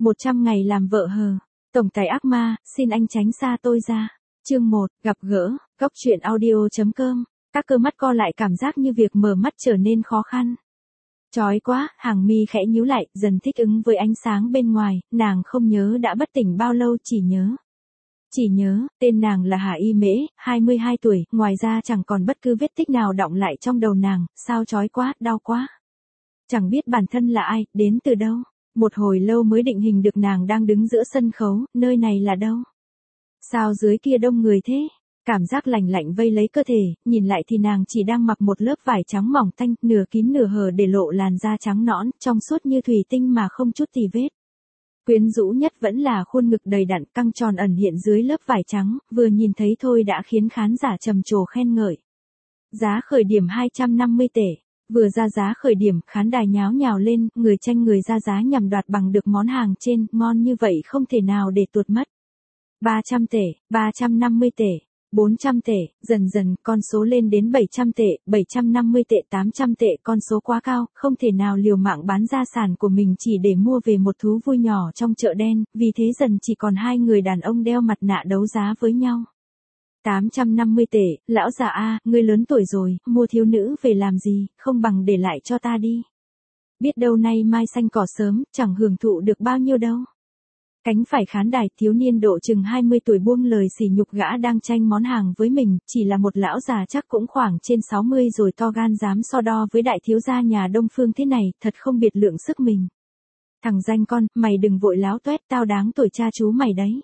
100 ngày làm vợ hờ. Tổng tài ác ma, xin anh tránh xa tôi ra. Chương 1, gặp gỡ, Cóc truyện audio.com. Các cơ mắt co lại cảm giác như việc mở mắt trở nên khó khăn. Chói quá, hàng mi khẽ nhíu lại, dần thích ứng với ánh sáng bên ngoài, nàng không nhớ đã bất tỉnh bao lâu, chỉ nhớ, tên nàng là Hà Y Mễ, 22 tuổi, ngoài ra chẳng còn bất cứ vết tích nào đọng lại trong đầu nàng, sao chói quá, đau quá. Chẳng biết bản thân là ai, đến từ đâu. Một hồi lâu mới định hình được nàng đang đứng giữa sân khấu, nơi này là đâu? Sao dưới kia đông người thế? Cảm giác lạnh lạnh vây lấy cơ thể, nhìn lại thì nàng chỉ đang mặc một lớp vải trắng mỏng tanh, nửa kín nửa hở để lộ làn da trắng nõn, trong suốt như thủy tinh mà không chút tì vết. Quyến rũ nhất vẫn là khuôn ngực đầy đặn căng tròn ẩn hiện dưới lớp vải trắng, vừa nhìn thấy thôi đã khiến khán giả trầm trồ khen ngợi. Giá khởi điểm 250 tệ. Vừa ra giá khởi điểm, khán đài nháo nhào lên, người tranh người ra giá nhằm đoạt bằng được món hàng trên, ngon như vậy không thể nào để tuột mất. 300 tệ, 350 tệ, 400 tệ, dần dần con số lên đến 700 tệ, 750 tệ, 800 tệ, con số quá cao, không thể nào liều mạng bán gia sản của mình chỉ để mua về một thú vui nhỏ trong chợ đen, vì thế dần chỉ còn hai người đàn ông đeo mặt nạ đấu giá với nhau. 850 tệ, lão già a, ngươi lớn tuổi rồi, mua thiếu nữ về làm gì, không bằng để lại cho ta đi. Biết đâu nay mai xanh cỏ sớm, chẳng hưởng thụ được bao nhiêu đâu. Cánh phải khán đài, thiếu niên độ chừng 20 tuổi buông lời sỉ nhục gã đang tranh món hàng với mình, chỉ là một lão già chắc cũng khoảng trên 60 rồi to gan dám so đo với đại thiếu gia nhà Đông Phương thế này, thật không biệt lượng sức mình. Thằng danh con, mày đừng vội láo toét, tao đáng tuổi cha chú mày đấy.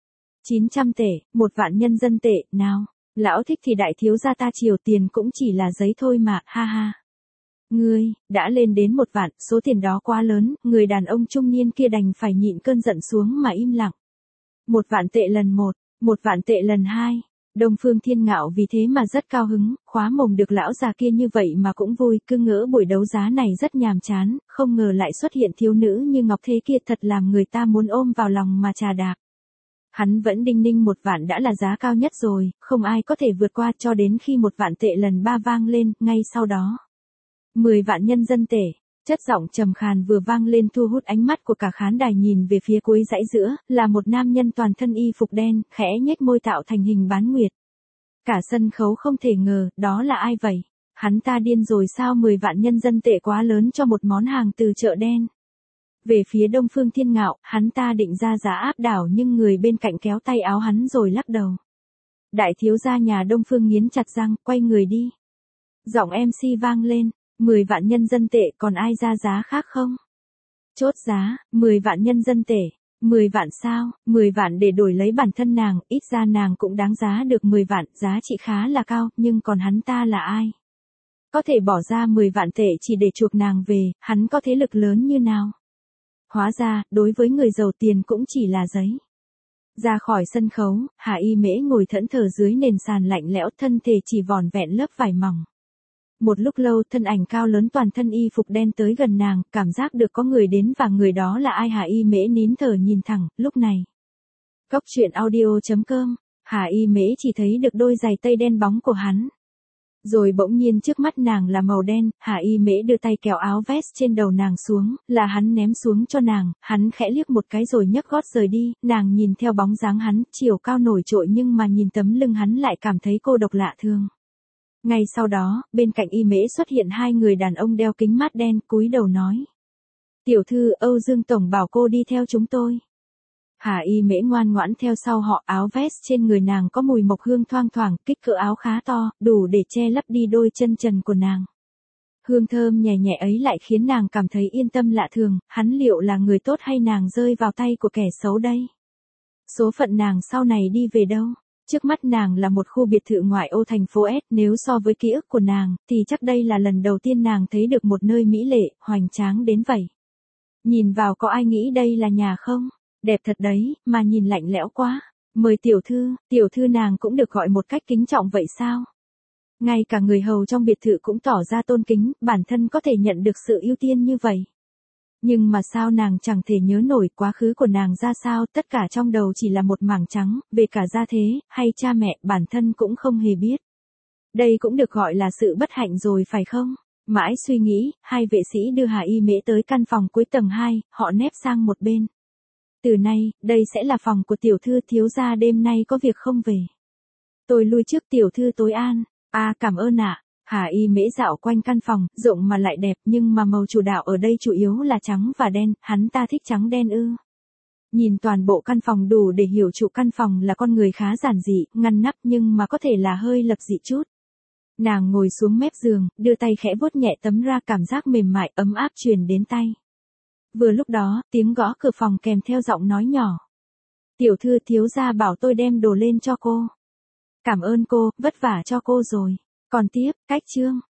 900 tệ, 1.000.000 nhân dân tệ, nào, lão thích thì đại thiếu gia ta chiều tiền cũng chỉ là giấy thôi mà, ha ha. Ngươi, đã lên đến 1.000.000, số tiền đó quá lớn, người đàn ông trung niên kia đành phải nhịn cơn giận xuống mà im lặng. 1.000.000 tệ lần 1, 1.000.000 tệ lần 2, Đông Phương Thiên Ngạo vì thế mà rất cao hứng, khóa mồm được lão già kia như vậy mà cũng vui, cứ ngỡ buổi đấu giá này rất nhàm chán, không ngờ lại xuất hiện thiếu nữ như ngọc thế kia thật làm người ta muốn ôm vào lòng mà trà đạp. Hắn vẫn đinh ninh 1.000.000 đã là giá cao nhất rồi, không ai có thể vượt qua cho đến khi 1.000.000 tệ lần 3 vang lên, ngay sau đó. 10.000.000 nhân dân tệ, chất giọng trầm khàn vừa vang lên thu hút ánh mắt của cả khán đài nhìn về phía cuối dãy giữa, là một nam nhân toàn thân y phục đen, khẽ nhếch môi tạo thành hình bán nguyệt. Cả sân khấu không thể ngờ, đó là ai vậy? Hắn ta điên rồi sao 10.000.000 nhân dân tệ quá lớn cho một món hàng từ chợ đen. Về phía Đông Phương Thiên Ngạo, hắn ta định ra giá áp đảo nhưng người bên cạnh kéo tay áo hắn rồi lắc đầu. Đại thiếu gia nhà Đông Phương nghiến chặt răng, quay người đi. Giọng MC vang lên, 10.000.000 nhân dân tệ, còn ai ra giá khác không? Chốt giá, 10.000.000 nhân dân tệ, 10.000.000 sao, 10.000.000 để đổi lấy bản thân nàng, ít ra nàng cũng đáng giá được 10.000.000, giá trị khá là cao, nhưng còn hắn ta là ai? Có thể bỏ ra 10.000.000 tệ chỉ để chuộc nàng về, hắn có thế lực lớn như nào? Hóa ra, đối với người giàu tiền cũng chỉ là giấy. Ra khỏi sân khấu, Hà Y Mễ ngồi thẫn thờ dưới nền sàn lạnh lẽo, thân thể chỉ vỏn vẹn lớp vải mỏng. Một lúc lâu, thân ảnh cao lớn toàn thân y phục đen tới gần nàng, cảm giác được có người đến và người đó là ai. Hà Y Mễ nín thở nhìn thẳng, lúc này. Cóc truyện audio.com, Hà Y Mễ chỉ thấy được đôi giày tây đen bóng của hắn. Rồi bỗng nhiên trước mắt nàng là màu đen, Hà Y Mễ đưa tay kéo áo vest trên đầu nàng xuống, là hắn ném xuống cho nàng, hắn khẽ liếc một cái rồi nhấc gót rời đi, nàng nhìn theo bóng dáng hắn, chiều cao nổi trội nhưng mà nhìn tấm lưng hắn lại cảm thấy cô độc lạ thường. Ngay sau đó, bên cạnh Y Mễ xuất hiện hai người đàn ông đeo kính mát đen, cúi đầu nói. Tiểu thư, Âu Dương Tổng bảo cô đi theo chúng tôi. Hà Y Mễ ngoan ngoãn theo sau họ, áo vest trên người nàng có mùi mộc hương thoang thoảng, kích cỡ áo khá to, đủ để che lấp đi đôi chân trần của nàng. Hương thơm nhẹ nhẹ ấy lại khiến nàng cảm thấy yên tâm lạ thường, hắn liệu là người tốt hay nàng rơi vào tay của kẻ xấu đây? Số phận nàng sau này đi về đâu? Trước mắt nàng là một khu biệt thự ngoại ô thành phố S, nếu so với ký ức của nàng, thì chắc đây là lần đầu tiên nàng thấy được một nơi mỹ lệ, hoành tráng đến vậy. Nhìn vào có ai nghĩ đây là nhà không? Đẹp thật đấy, mà nhìn lạnh lẽo quá. Mời tiểu thư nàng cũng được gọi một cách kính trọng vậy sao? Ngay cả người hầu trong biệt thự cũng tỏ ra tôn kính, bản thân có thể nhận được sự ưu tiên như vậy. Nhưng mà sao nàng chẳng thể nhớ nổi quá khứ của nàng ra sao, tất cả trong đầu chỉ là một mảng trắng, về cả gia thế, hay cha mẹ, bản thân cũng không hề biết. Đây cũng được gọi là sự bất hạnh rồi phải không? Mãi suy nghĩ, hai vệ sĩ đưa Hà Y Mễ tới căn phòng cuối tầng 2, họ nép sang một bên. Từ nay, đây sẽ là phòng của tiểu thư, thiếu gia đêm nay có việc không về. Tôi lui trước, tiểu thư tối an. Cảm ơn ạ. Hà Y Mễ dạo quanh căn phòng, rộng mà lại đẹp, nhưng mà màu chủ đạo ở đây chủ yếu là trắng và đen, hắn ta thích trắng đen ư. Nhìn toàn bộ căn phòng đủ để hiểu chủ căn phòng là con người khá giản dị, ngăn nắp nhưng mà có thể là hơi lập dị chút. Nàng ngồi xuống mép giường, đưa tay khẽ vuốt nhẹ tấm ra, cảm giác mềm mại, ấm áp truyền đến tay. Vừa lúc đó, tiếng gõ cửa phòng kèm theo giọng nói nhỏ. Tiểu thư, thiếu gia bảo tôi đem đồ lên cho cô. Cảm ơn cô, vất vả cho cô rồi. Còn tiếp, cách chương.